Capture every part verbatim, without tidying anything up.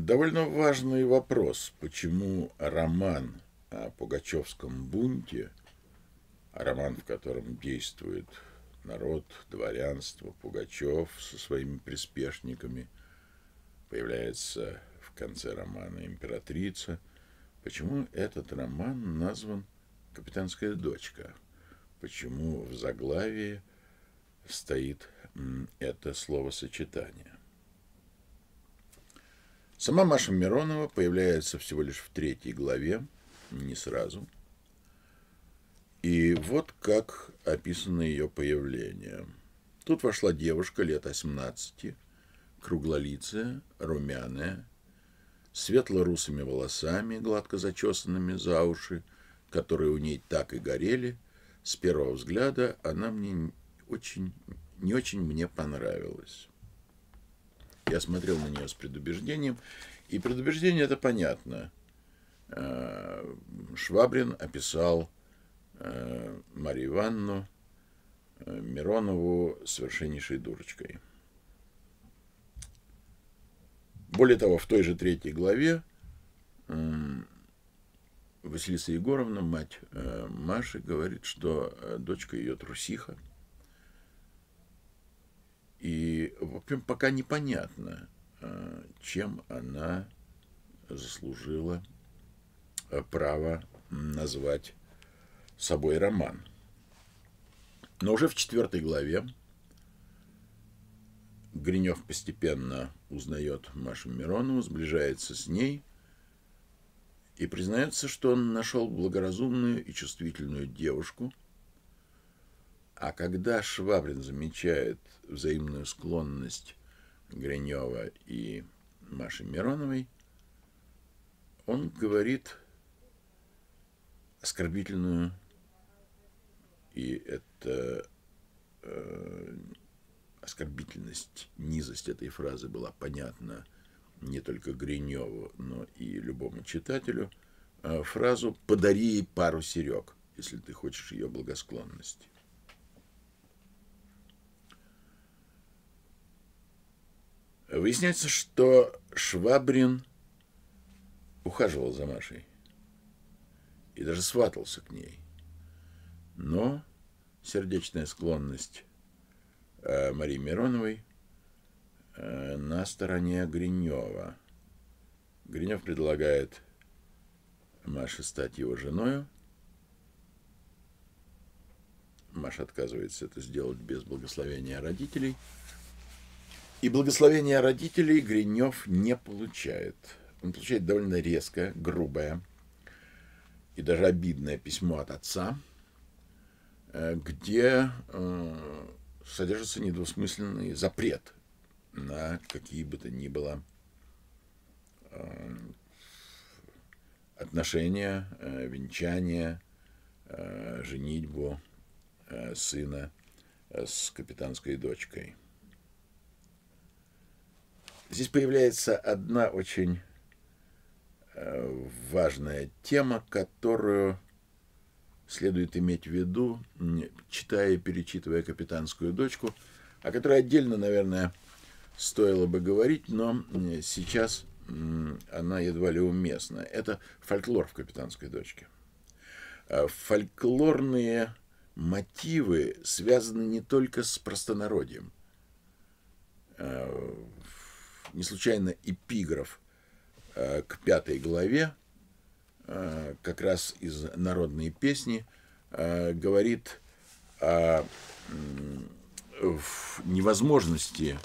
Довольно важный вопрос, почему роман о Пугачевском бунте, роман, в котором действует народ, дворянство, Пугачев со своими приспешниками, появляется в конце романа императрица, почему этот роман назван «Капитанская дочка», почему в заглавии стоит это словосочетание. Сама Маша Миронова появляется всего лишь в третьей главе, не сразу. И вот как описано ее появление. Тут вошла девушка лет восемнадцати, круглолицая, румяная, светло-русыми волосами, гладко зачесанными за уши, которые у ней так и горели. С первого взгляда она мне очень, не очень мне понравилась. Я смотрел на нее с предубеждением, и предубеждение это понятно. Швабрин описал Марию Ивановну Миронову совершеннейшей дурочкой. Более того, в той же третьей главе Василиса Егоровна, мать Маши, говорит, что дочка ее трусиха. И, в общем, пока непонятно, чем она заслужила право назвать собой роман. Но уже в четвертой главе Гринев постепенно узнает Машу Миронову, сближается с ней и признается, что он нашел благоразумную и чувствительную девушку. А когда Швабрин замечает взаимную склонность Гринева и Маши Мироновой, он говорит оскорбительную, и это э, оскорбительность, низость этой фразы была понятна не только Гриневу, но и любому читателю, э, фразу «подари ей пару серег, если ты хочешь ее благосклонности». Выясняется, что Швабрин ухаживал за Машей и даже сватался к ней. Но сердечная склонность э, Марии Мироновой э, на стороне Гринева. Гринев предлагает Маше стать его женой. Маша отказывается это сделать без благословения родителей. И благословения родителей Гринев не получает. Он получает довольно резкое, грубое и даже обидное письмо от отца, где э, содержится недвусмысленный запрет на какие бы то ни было э, отношения, э, венчания, э, женитьбу э, сына э, с капитанской дочкой. Здесь появляется одна очень э, важная тема, которую следует иметь в виду, читая и перечитывая «Капитанскую дочку», о которой отдельно, наверное, стоило бы говорить, но сейчас она едва ли уместна. Это фольклор в «Капитанской дочке». Фольклорные мотивы связаны не только с простонародьем. Не случайно эпиграф к пятой главе, как раз из народной песни, говорит о невозможности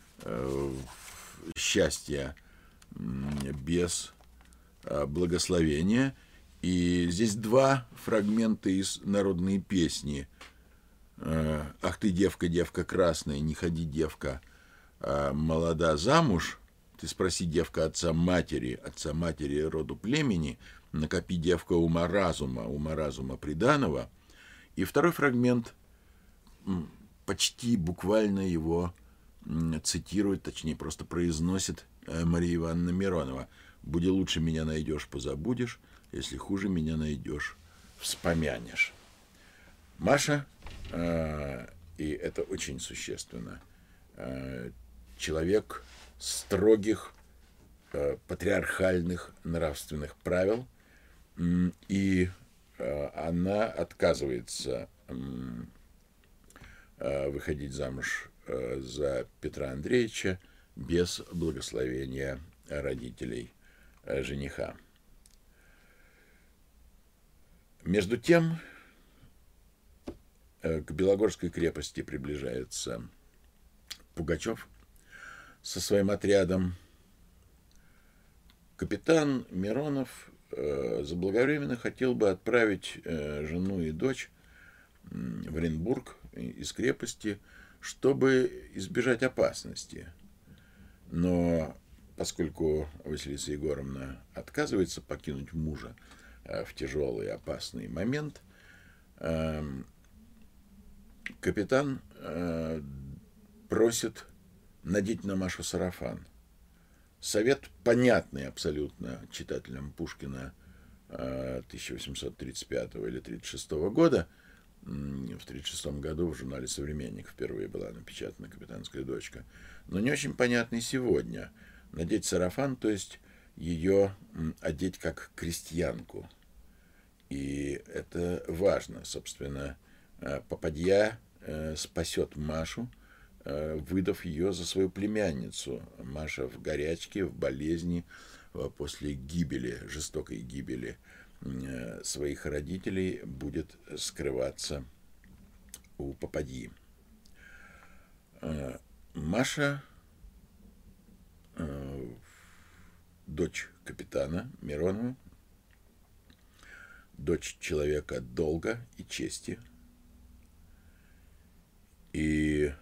счастья без благословения. И здесь два фрагмента из народной песни. «Ах ты, девка, девка красная, не ходи, девка, молода замуж, ты спроси, девка, отца матери, отца матери роду племени, накопи, девка, ума разума, ума разума приданого». И второй фрагмент почти буквально его цитирует, точнее, просто произносит Мария Ивановна Миронова. «Буди лучше меня найдешь, позабудешь, если хуже меня найдешь, вспомянешь». Маша, э, и это очень существенно, э, человек строгих патриархальных нравственных правил, и она отказывается выходить замуж за Петра Андреевича без благословения родителей жениха. Между тем, к Белогорской крепости приближается Пугачев со своим отрядом. Капитан Миронов заблаговременно хотел бы отправить жену и дочь в Оренбург из крепости, чтобы избежать опасности. Но поскольку Василиса Егоровна отказывается покинуть мужа в тяжелый и опасный момент, капитан просит надеть на Машу сарафан. Совет, понятный абсолютно читателям Пушкина тысяча восемьсот тридцать пятого или тридцать шестого года. В тридцать шестом году в журнале «Современник» впервые была напечатана «Капитанская дочка». Но не очень понятный сегодня. Надеть сарафан, то есть ее одеть как крестьянку. И это важно. Собственно, попадья спасет Машу, выдав ее за свою племянницу. Маша в горячке, в болезни, после гибели, жестокой гибели своих родителей будет скрываться у попадьи. Маша, дочь капитана Миронова, дочь человека долга и чести. И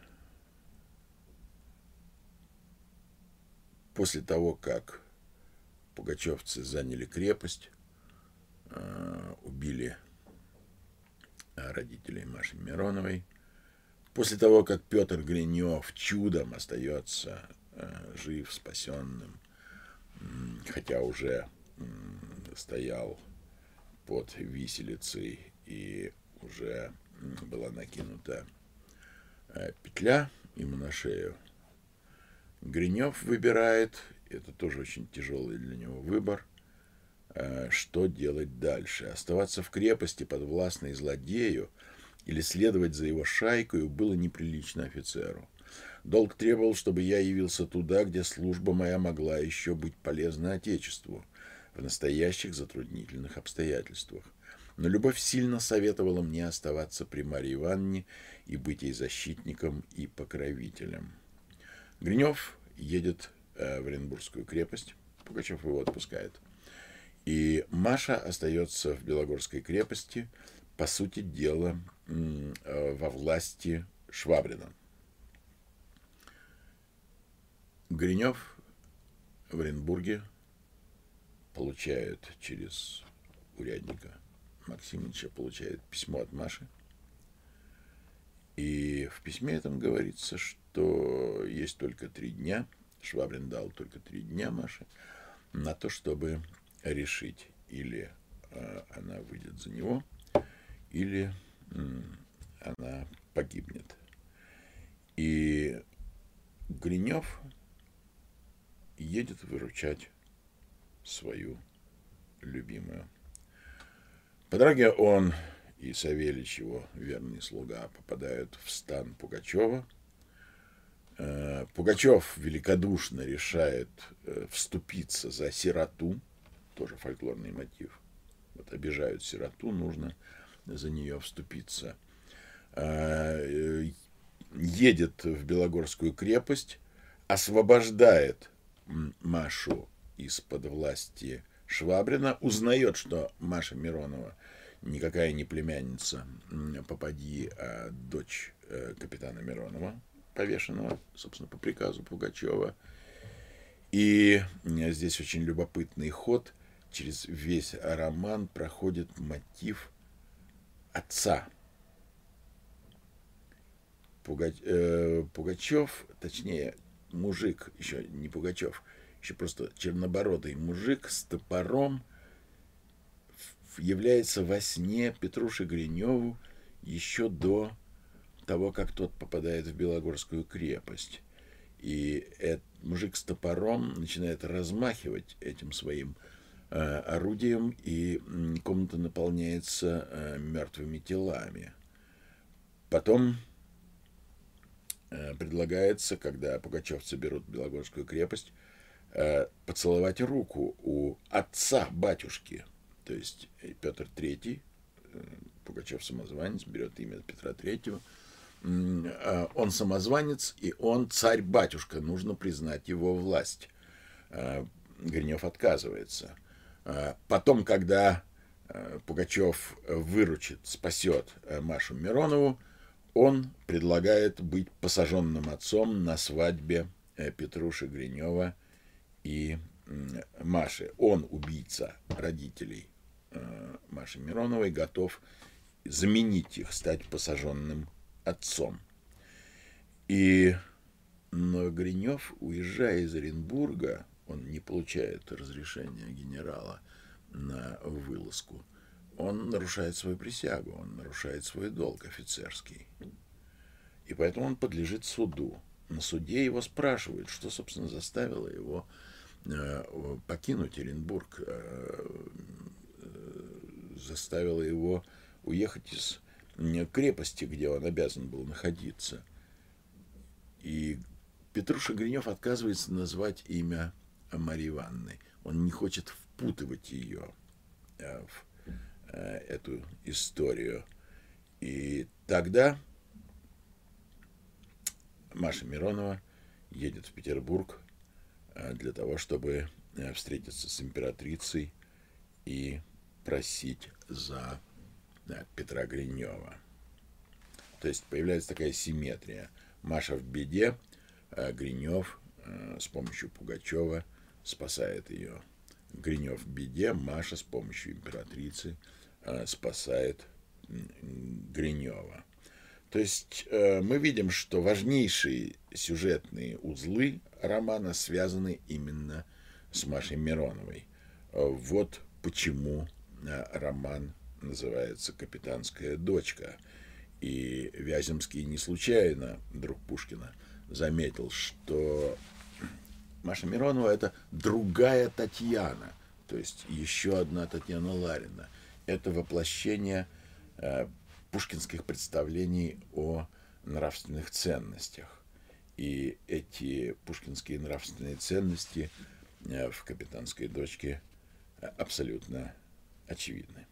после того, как пугачевцы заняли крепость, убили родителей Маши Мироновой, после того, как Петр Гринев чудом остается жив, спасенным, хотя уже стоял под виселицей и уже была накинута петля ему на шею, Гринев выбирает, это тоже очень тяжелый для него выбор, что делать дальше. Оставаться в крепости подвластной злодею или следовать за его шайкой было неприлично офицеру. Долг требовал, чтобы я явился туда, где служба моя могла еще быть полезна Отечеству в настоящих затруднительных обстоятельствах. Но любовь сильно советовала мне оставаться при Марье Ивановне и быть ей защитником и покровителем. Гринев едет в Оренбургскую крепость, Пугачев его отпускает. И Маша остается в Белогорской крепости, по сути дела, во власти Швабрина. Гринев в Оренбурге получает через урядника Максимовича получает письмо от Маши. И в письме этом говорится, что есть только три дня, Швабрин дал только три дня Маше на то, чтобы решить, или э, она выйдет за него, или э, она погибнет. И Гринев едет выручать свою любимую. По дороге он и Савельич, его верный слуга, попадают в стан Пугачева. Э, Пугачев великодушно решает э, вступиться за сироту, тоже фольклорный мотив. Вот обижают сироту, нужно за нее вступиться. Едет в Белогорскую крепость, освобождает Машу из-под власти Швабрина, узнает, что Маша Миронова никакая не племянница попадьи, а дочь капитана Миронова, повешенного, собственно, по приказу Пугачева. И здесь очень любопытный ход. Через весь роман проходит мотив отца. Пугач... э, Пугачев, точнее, мужик, еще не Пугачев, еще просто чернобородый мужик с топором является во сне Петруше Гриневу еще до того, как тот попадает в Белогорскую крепость. И этот мужик с топором начинает размахивать этим своим э, орудием, и комната наполняется э, мертвыми телами. Потом э, предлагается, когда пугачевцы берут Белогорскую крепость, э, поцеловать руку у отца батюшки. То есть Петр Третий, э, Пугачев-самозванец, берет имя Петра Третьего. Э, он самозванец, и он царь-батюшка, нужно признать его власть. Э, Гринев отказывается. Э, потом, когда э, Пугачев выручит, спасет э, Машу Миронову, он предлагает быть посаженным отцом на свадьбе Петруши Гринева и Маши. Он, убийца родителей Маши Мироновой, готов заменить их, стать посаженным отцом. И но Гринев, уезжая из Оренбурга, он не получает разрешения генерала на вылазку. Он нарушает свою присягу, он нарушает свой долг офицерский. И поэтому он подлежит суду. На суде его спрашивают, что, собственно, заставило его э, покинуть Оренбург, э, э, заставило его уехать из крепости, где он обязан был находиться. И Петруша Гринев отказывается назвать имя Марьи Ивановны. Он не хочет впутывать ее э, в эту историю. И тогда Маша Миронова едет в Петербург для того, чтобы встретиться с императрицей и просить за Петра Гринева. То есть появляется такая симметрия. Маша в беде, а Гринев с помощью Пугачева спасает ее. Гринев в беде, Маша с помощью императрицы спасает Гринева. То есть мы видим, что важнейшие сюжетные узлы романа связаны именно с Машей Мироновой. Вот почему роман называется «Капитанская дочка». И Вяземский не случайно, друг Пушкина, заметил, что Маша Миронова — это другая Татьяна, то есть еще одна Татьяна Ларина. Это воплощение э, пушкинских представлений о нравственных ценностях. И эти пушкинские нравственные ценности э, в «Капитанской дочке» абсолютно очевидны.